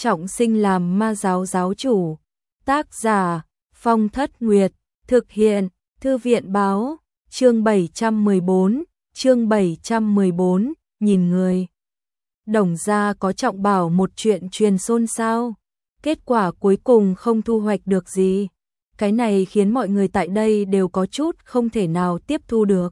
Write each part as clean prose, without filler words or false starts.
trọng sinh làm ma giáo giáo chủ. Tác giả Phong Thất Nguyệt, thực hiện Thư viện báo, chương 714, nhìn người. Đồng gia có trọng bảo một chuyện truyền xôn xao, kết quả cuối cùng không thu hoạch được gì. Cái này khiến mọi người tại đây đều có chút không thể nào tiếp thu được.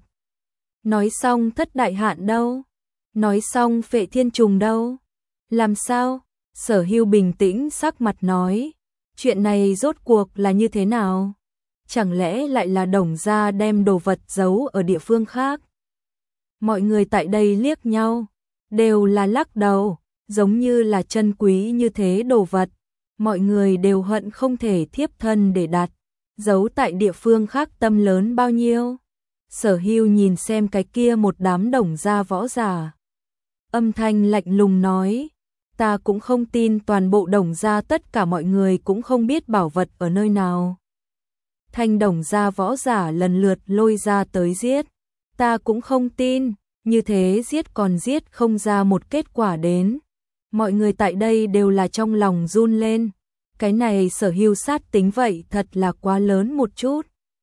Nói xong Thất Đại Hạn đâu? Nói xong Phệ Thiên Trùng đâu? Làm sao? Sở Hưu bình tĩnh sắc mặt nói, chuyện này rốt cuộc là như thế nào? Chẳng lẽ lại là Đồng gia đem đồ vật giấu ở địa phương khác? Mọi người tại đây liếc nhau, đều là lắc đầu, giống như là chân quý như thế đồ vật. Mọi người đều hận không thể thiếp thân để đặt, giấu tại địa phương khác tâm lớn bao nhiêu. Sở Hưu nhìn xem cái kia một đám Đồng gia võ giả. Âm thanh lạnh lùng nói, ta cũng không tin toàn bộ Đồng gia tất cả mọi người cũng không biết bảo vật ở nơi nào. Thanh Đồng gia võ giả lần lượt lôi ra tới giết. Ta cũng không tin, như thế giết còn giết không ra một kết quả đến. Mọi người tại đây đều là trong lòng run lên. Cái này Sở Hưu sát tính vậy thật là quá lớn một chút.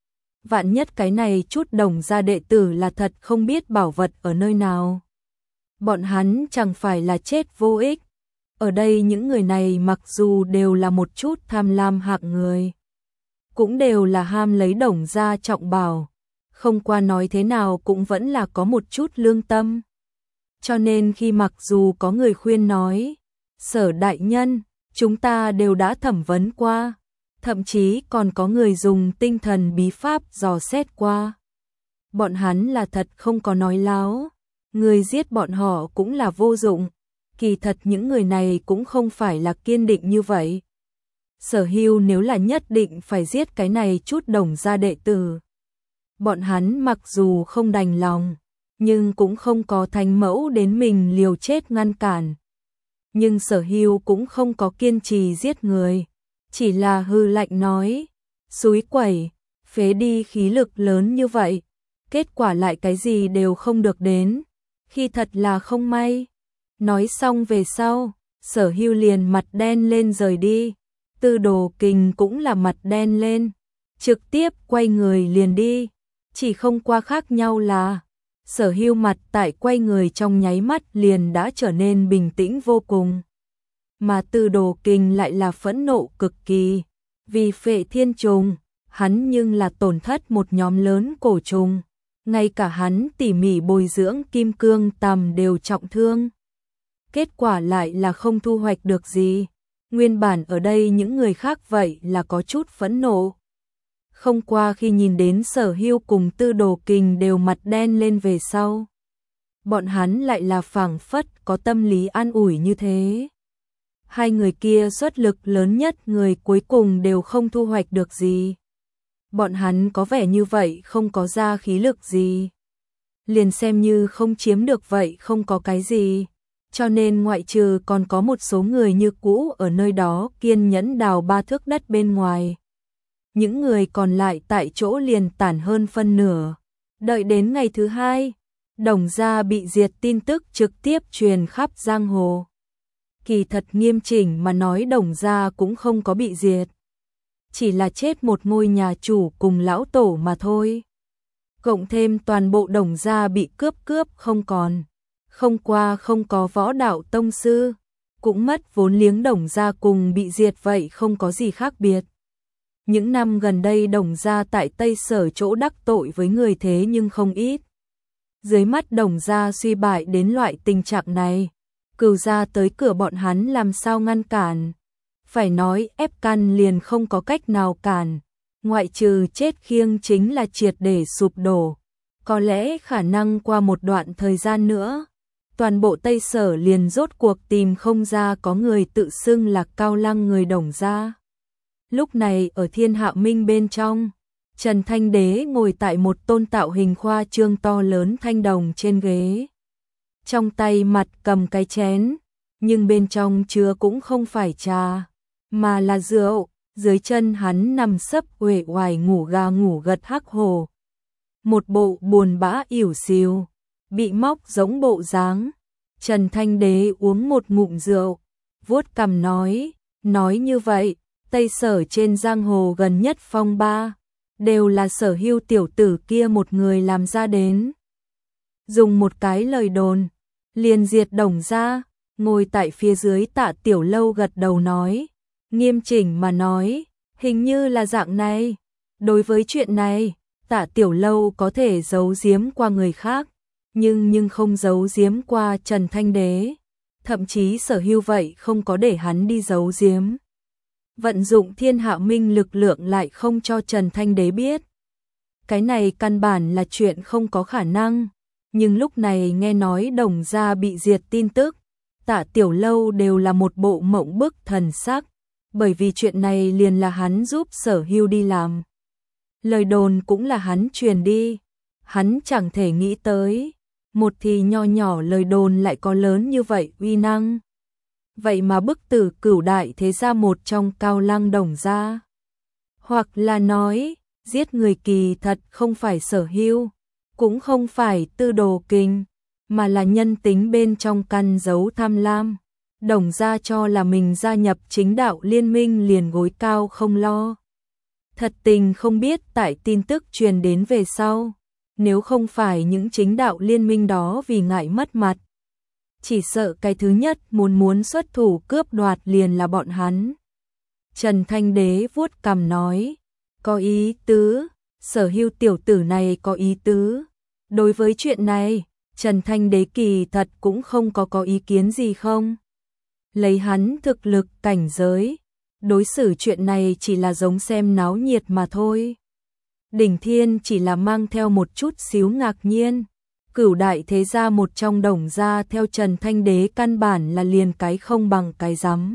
Vạn nhất cái này chút Đồng gia đệ tử là thật không biết bảo vật ở nơi nào. Bọn hắn chẳng phải là chết vô ích. Ở đây những người này mặc dù đều là một chút tham lam hạng người, cũng đều là ham lấy Đồng gia trọng bảo, không qua nói thế nào cũng vẫn là có một chút lương tâm. Cho nên khi mặc dù có người khuyên nói, Sở đại nhân, chúng ta đều đã thẩm vấn qua, thậm chí còn có người dùng tinh thần bí pháp dò xét qua. Bọn hắn là thật không có nói láo, người giết bọn họ cũng là vô dụng. Kỳ thật những người này cũng không phải là kiên định như vậy. Sở Hưu nếu là nhất định phải giết cái này chút Đồng gia đệ tử, bọn hắn mặc dù không đành lòng, nhưng cũng không có thánh mẫu đến mình liều chết ngăn cản. Nhưng Sở Hưu cũng không có kiên trì giết người, chỉ là hư lạnh nói, xúi quẩy, phế đi khí lực lớn như vậy, kết quả lại cái gì đều không được đến, khi thật là không may. Nói xong về sau, Sở Hưu liền mặt đen lên rời đi. Tư Đồ Kình cũng là mặt đen lên, trực tiếp quay người liền đi. Chỉ không qua khác nhau là, Sở Hưu mặt tại quay người trong nháy mắt liền đã trở nên bình tĩnh vô cùng. Mà Tư Đồ Kình lại là phẫn nộ cực kỳ, vì Phệ Thiên Trùng, hắn nhưng là tổn thất một nhóm lớn cổ trùng. Ngay cả hắn tỉ mỉ bồi dưỡng kim cương tằm đều trọng thương. Kết quả lại là không thu hoạch được gì. Nguyên bản ở đây những người khác vậy là có chút phẫn nộ. Không qua khi nhìn đến Sở Hưu cùng Tư Đồ Kình đều mặt đen lên về sau, bọn hắn lại là phảng phất có tâm lý an ủi như thế. Hai người kia xuất lực lớn nhất người cuối cùng đều không thu hoạch được gì. Bọn hắn có vẻ như vậy không có ra khí lực gì. Liền xem như không chiếm được vậy không có cái gì. Cho nên ngoại trừ còn có một số người như cũ ở nơi đó kiên nhẫn đào 3 thước đất bên ngoài. Những người còn lại tại chỗ liền tản hơn phân nửa. Đợi đến ngày thứ hai, Đồng gia bị diệt tin tức trực tiếp truyền khắp giang hồ. Kỳ thật nghiêm chỉnh mà nói Đồng gia cũng không có bị diệt. Chỉ là chết một ngôi nhà chủ cùng lão tổ mà thôi. Cộng thêm toàn bộ Đồng gia bị cướp không còn. Không qua không có võ đạo tông sư, cũng mất vốn liếng Đồng gia cùng bị diệt vậy không có gì khác biệt. Những năm gần đây Đồng gia tại Tây Sở chỗ đắc tội với người thế nhưng không ít. Dưới mắt Đồng gia suy bại đến loại tình trạng này, Cửu gia tới cửa bọn hắn làm sao ngăn cản. Phải nói ép căn liền không có cách nào cản, ngoại trừ chết khiêng chính là triệt để sụp đổ. Có lẽ khả năng qua một đoạn thời gian nữa, toàn bộ Tây Sở liền rốt cuộc tìm không ra có người tự xưng là Cao Lăng người Đồng gia. Lúc này ở Thiên Hạ Minh bên trong, Trần Thanh Đế ngồi tại một tôn tạo hình khoa trương to lớn thanh đồng trên ghế. Trong tay mặt cầm cái chén, nhưng bên trong chứa cũng không phải trà, mà là rượu. Dưới chân hắn nằm sấp uể oải ngủ gà ngủ gật hắc hồ. Một bộ buồn bã ỉu xìu, bị móc giống bộ dáng. Trần Thanh Đế uống một ngụm rượu, vuốt cằm nói như vậy, Tây Sở trên giang hồ gần nhất phong ba, đều là Sở Hưu tiểu tử kia một người làm ra đến. Dùng một cái lời đồn, liền diệt Đồng gia. Ngồi tại phía dưới Tạ Tiểu Lâu gật đầu nói, nghiêm chỉnh mà nói, hình như là dạng này. Đối với chuyện này, Tạ Tiểu Lâu có thể giấu giếm qua người khác, nhưng không giấu giếm qua Trần Thanh Đế. Thậm chí Sở Hưu vậy không có để hắn đi giấu giếm. Vận dụng thiên hạ minh lực lượng lại không cho Trần Thanh Đế biết. Cái này căn bản là chuyện không có khả năng. Nhưng lúc này nghe nói Đồng gia bị diệt tin tức, Tạ Tiểu Lâu đều là một bộ mộng bức thần sắc, bởi vì chuyện này liền là hắn giúp Sở Hưu đi làm. Lời đồn cũng là hắn truyền đi, hắn chẳng thể nghĩ tới, một thì nho nhỏ lời đồn lại có lớn như vậy uy năng. Vậy mà bức tử cửu đại thế gia một trong Cao Lăng Đồng gia. Hoặc là nói, giết người kỳ thật không phải Sở Hưu, cũng không phải Tư Đồ Kình, mà là nhân tính bên trong căn giấu tham lam. Đồng gia cho là mình gia nhập chính đạo liên minh liền gối cao không lo. Thật tình không biết tại tin tức truyền đến về sau, nếu không phải những chính đạo liên minh đó vì ngại mất mặt, chỉ sợ cái thứ nhất muốn xuất thủ cướp đoạt liền là bọn hắn. Trần Thanh Đế vuốt cằm nói, có ý tứ, Sở Hưu tiểu tử này có ý tứ. Đối với chuyện này, Trần Thanh Đế kỳ thật cũng không có ý kiến gì không. Lấy hắn thực lực cảnh giới, đối xử chuyện này chỉ là giống xem náo nhiệt mà thôi. Đỉnh Thiên chỉ là mang theo một chút xíu ngạc nhiên. Cửu đại thế gia một trong Đồng gia theo Trần Thanh Đế căn bản là liền cái không bằng cái rắm.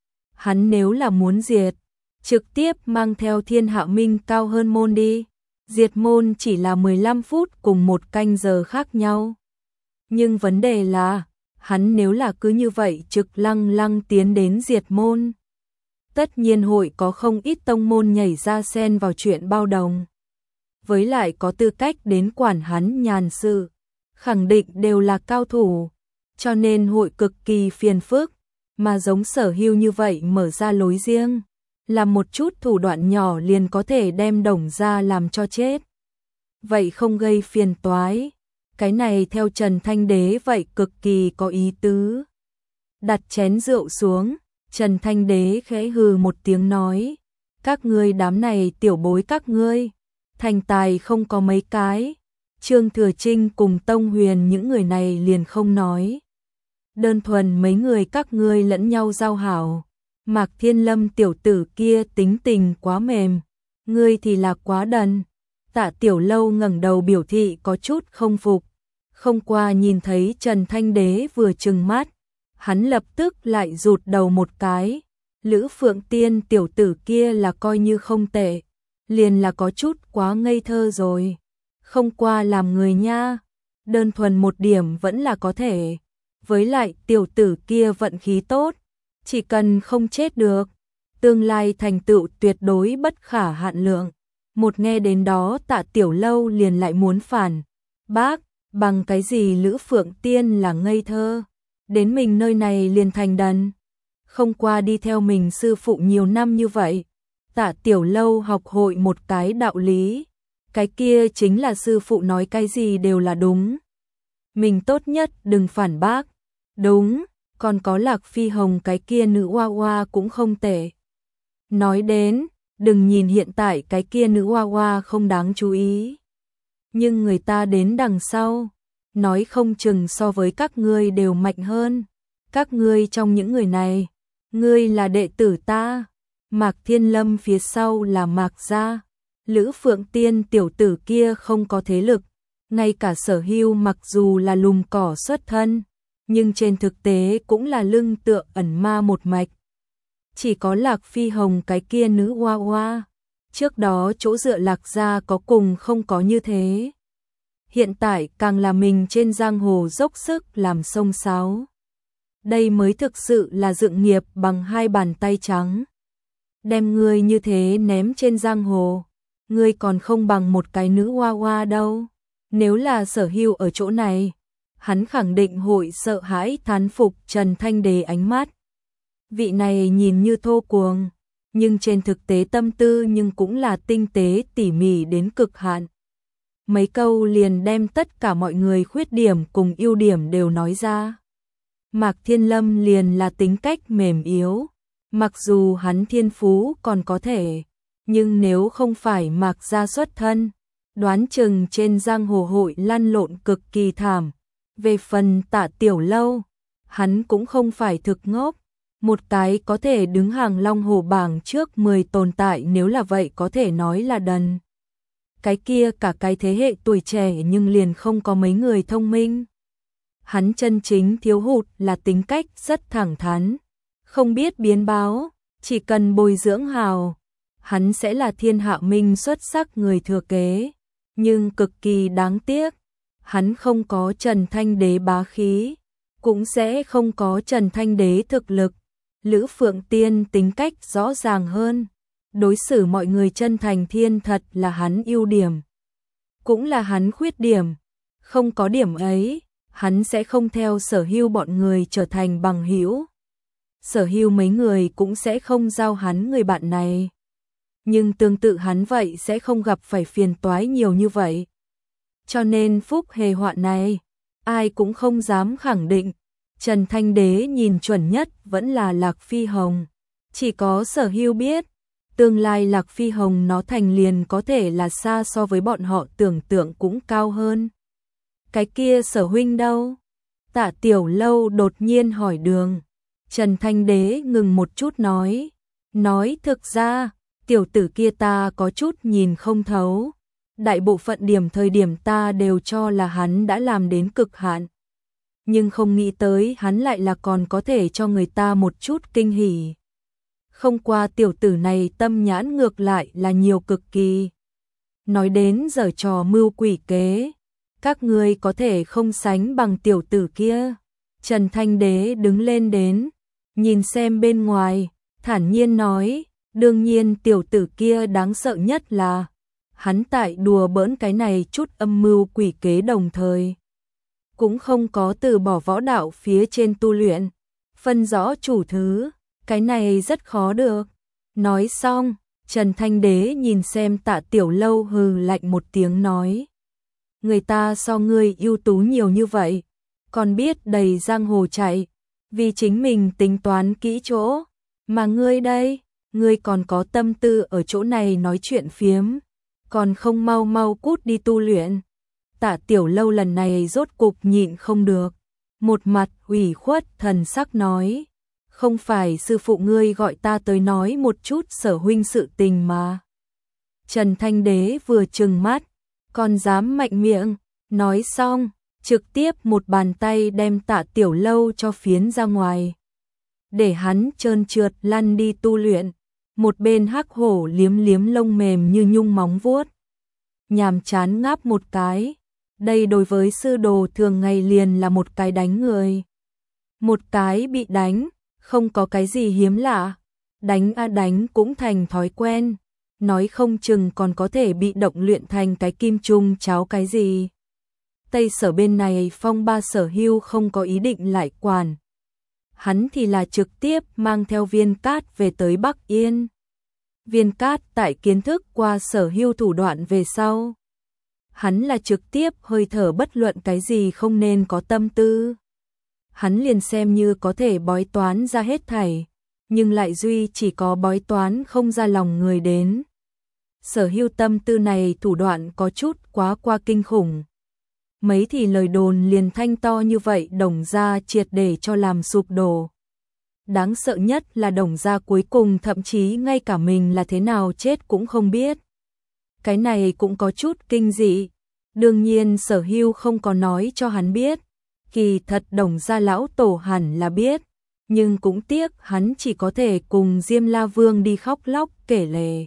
Hắn nếu là muốn diệt, trực tiếp mang theo Thiên Hạ Minh cao hơn môn đi. Diệt môn chỉ là 15 phút cùng một canh giờ khác nhau. Nhưng vấn đề là, hắn nếu là cứ như vậy trực lăng tiến đến diệt môn, tất nhiên hội có không ít tông môn nhảy ra xen vào chuyện bao đồng. Với lại có tư cách đến quản hắn nhàn sự, khẳng định đều là cao thủ, cho nên hội cực kỳ phiền phức, mà giống Sở Hưu như vậy mở ra lối riêng, làm một chút thủ đoạn nhỏ liền có thể đem Đồng gia làm cho chết. Vậy không gây phiền toái, cái này theo Trần Thanh Đế vậy cực kỳ có ý tứ. Đặt chén rượu xuống, Trần Thanh Đế khẽ hừ một tiếng nói, các ngươi đám này tiểu bối các ngươi, thành tài không có mấy cái. Trương Thừa Trinh cùng Tông Huyền những người này liền không nói. Đơn thuần mấy người các ngươi lẫn nhau giao hảo. Mạc Thiên Lâm tiểu tử kia tính tình quá mềm, ngươi thì là quá đần. Tạ Tiểu Lâu ngẩng đầu biểu thị có chút không phục. Không qua nhìn thấy Trần Thanh Đế vừa trừng mắt, hắn lập tức lại rụt đầu một cái. Lữ Phượng Tiên tiểu tử kia là coi như không tệ, liền là có chút quá ngây thơ rồi. Không qua làm người nha, đơn thuần một điểm vẫn là có thể. Với lại tiểu tử kia vận khí tốt, chỉ cần không chết được, tương lai thành tựu tuyệt đối bất khả hạn lượng. Một nghe đến đó Tạ Tiểu Lâu liền lại muốn phản bác, bằng cái gì Lữ Phượng Tiên là ngây thơ, đến mình nơi này liền thành đần. Không qua đi theo mình sư phụ nhiều năm như vậy, Tạ Tiểu Lâu học hội một cái đạo lý, cái kia chính là sư phụ nói cái gì đều là đúng. Mình tốt nhất đừng phản bác. Đúng, còn có Lạc Phi Hồng cái kia nữ oa oa cũng không tệ. Nói đến, đừng nhìn hiện tại cái kia nữ oa oa không đáng chú ý, nhưng người ta đến đằng sau, nói không chừng so với các ngươi đều mạnh hơn. Các ngươi trong những người này, ngươi là đệ tử ta. Mạc Thiên Lâm phía sau là Mạc gia. Lữ Phượng Tiên tiểu tử kia không có thế lực, ngay cả Sở Hưu mặc dù là lùm cỏ xuất thân, nhưng trên thực tế cũng là lưng tựa ẩn ma một mạch. Chỉ có Lạc Phi Hồng cái kia nữ oa oa, trước đó chỗ dựa Lạc gia có cùng không có như thế. Hiện tại càng là mình trên giang hồ dốc sức làm xông xáo. Đây mới thực sự là dựng nghiệp bằng hai bàn tay trắng. Đem ngươi như thế ném trên giang hồ, ngươi còn không bằng một cái nữ oa oa đâu. Nếu là Sở Hưu ở chỗ này, hắn khẳng định hội sợ hãi thán phục Trần Thanh Đế ánh mắt. Vị này nhìn như thô cuồng, nhưng trên thực tế tâm tư nhưng cũng là tinh tế tỉ mỉ đến cực hạn. Mấy câu liền đem tất cả mọi người khuyết điểm cùng ưu điểm đều nói ra. Mạc Thiên Lâm liền là tính cách mềm yếu, mặc dù hắn thiên phú còn có thể, nhưng nếu không phải Mạc gia xuất thân, đoán chừng trên giang hồ hội lăn lộn cực kỳ thảm. Về phần Tạ Tiểu Lâu, hắn cũng không phải thực ngốc, một cái có thể đứng hàng Long Hồ bảng trước 10 tồn tại, nếu là vậy có thể nói là đần. Cái kia cả cái thế hệ tuổi trẻ nhưng liền không có mấy người thông minh. Hắn chân chính thiếu hụt là tính cách rất thẳng thắn, không biết biến báo, chỉ cần bồi dưỡng hào, hắn sẽ là thiên hạ minh xuất sắc người thừa kế. Nhưng cực kỳ đáng tiếc, hắn không có Trần Thanh Đế bá khí, cũng sẽ không có Trần Thanh Đế thực lực. Lữ Phượng Tiên tính cách rõ ràng hơn, đối xử mọi người chân thành thiên thật là hắn ưu điểm, cũng là hắn khuyết điểm. Không có điểm ấy, hắn sẽ không theo Sở Hưu bọn người trở thành bằng hữu. Sở Hưu mấy người cũng sẽ không giao hắn người bạn này. Nhưng tương tự hắn vậy sẽ không gặp phải phiền toái nhiều như vậy. Cho nên phúc hề hoạn này, ai cũng không dám khẳng định. Trần Thanh Đế nhìn chuẩn nhất vẫn là Lạc Phi Hồng. Chỉ có Sở Hưu biết, tương lai Lạc Phi Hồng nó thành liền có thể là xa so với bọn họ tưởng tượng cũng cao hơn. Cái kia Sở huynh đâu? Tạ Tiểu Lâu đột nhiên hỏi Đường. Trần Thanh Đế ngừng một chút nói thực ra, tiểu tử kia ta có chút nhìn không thấu. Đại bộ phận thời điểm ta đều cho là hắn đã làm đến cực hạn. Nhưng không nghĩ tới hắn lại là còn có thể cho người ta một chút kinh hỉ. Không qua tiểu tử này tâm nhãn ngược lại là nhiều cực kỳ. Nói đến giở trò mưu quỷ kế, các ngươi có thể không sánh bằng tiểu tử kia. Trần Thanh Đế đứng lên đến, nhìn xem bên ngoài, thản nhiên nói, đương nhiên tiểu tử kia đáng sợ nhất là hắn tại đùa bỡn cái này chút âm mưu quỷ kế đồng thời cũng không có từ bỏ võ đạo phía trên tu luyện, phân rõ chủ thứ, cái này rất khó được. Nói xong, Trần Thanh Đế nhìn xem Tạ Tiểu Lâu hừ lạnh một tiếng nói, người ta so ngươi ưu tú nhiều như vậy, còn biết đầy giang hồ chạy, vì chính mình tính toán kỹ chỗ, mà ngươi đây, ngươi còn có tâm tư ở chỗ này nói chuyện phiếm, còn không mau mau cút đi tu luyện. Tạ Tiểu Lâu lần này rốt cục nhịn không được, một mặt ủy khuất thần sắc nói, không phải sư phụ ngươi gọi ta tới nói một chút Sở huynh sự tình mà. Trần Thanh Đế vừa trừng mắt, còn dám mạnh miệng, nói xong, trực tiếp một bàn tay đem Tạ Tiểu Lâu cho phiến ra ngoài, để hắn trơn trượt lăn đi tu luyện. Một bên Hắc Hổ liếm liếm lông mềm như nhung móng vuốt, nhàm chán ngáp một cái. Đây đối với sư đồ thường ngày liền là một cái đánh người, một cái bị đánh, không có cái gì hiếm lạ, đánh đánh cũng thành thói quen, nói không chừng còn có thể bị động luyện thành cái kim trung cháo cái gì. Tây Sở bên này Phong Ba Sở Hưu không có ý định lại quản, hắn thì là trực tiếp mang theo Viên Cát về tới Bắc Yên. Viên Cát tại kiến thức qua Sở Hưu thủ đoạn về sau, hắn là trực tiếp hơi thở bất luận cái gì không nên có tâm tư. Hắn liền xem như có thể bói toán ra hết thảy, nhưng lại duy chỉ có bói toán không ra lòng người đến. Sở Hưu tâm tư này thủ đoạn có chút quá qua kinh khủng. Mấy thì lời đồn liền thanh to như vậy Đồng gia triệt để cho làm sụp đổ. Đáng sợ nhất là Đồng gia cuối cùng thậm chí ngay cả mình là thế nào chết cũng không biết. Cái này cũng có chút kinh dị. Đương nhiên Sở Hưu không có nói cho hắn biết. Kỳ thật Đồng gia lão tổ hẳn là biết. Nhưng cũng tiếc hắn chỉ có thể cùng Diêm La Vương đi khóc lóc kể lể.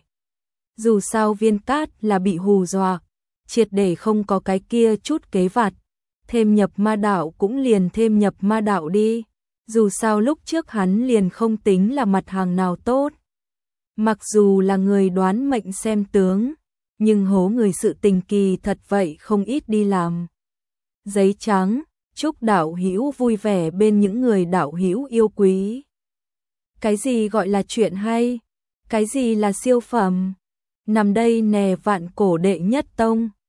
Dù sao Viên Cát là bị hù dọa, triệt để không có cái kia chút kế vặt. Thêm nhập ma đạo cũng liền thêm nhập ma đạo đi. Dù sao lúc trước hắn liền không tính là mặt hàng nào tốt. Mặc dù là người đoán mệnh xem tướng, nhưng hố người sự tình kỳ thật vậy không ít đi làm. Giấy trắng, chúc đạo hữu vui vẻ bên những người đạo hữu yêu quý. Cái gì gọi là chuyện hay? Cái gì là siêu phẩm? Nằm đây nè vạn cổ đệ nhất tông.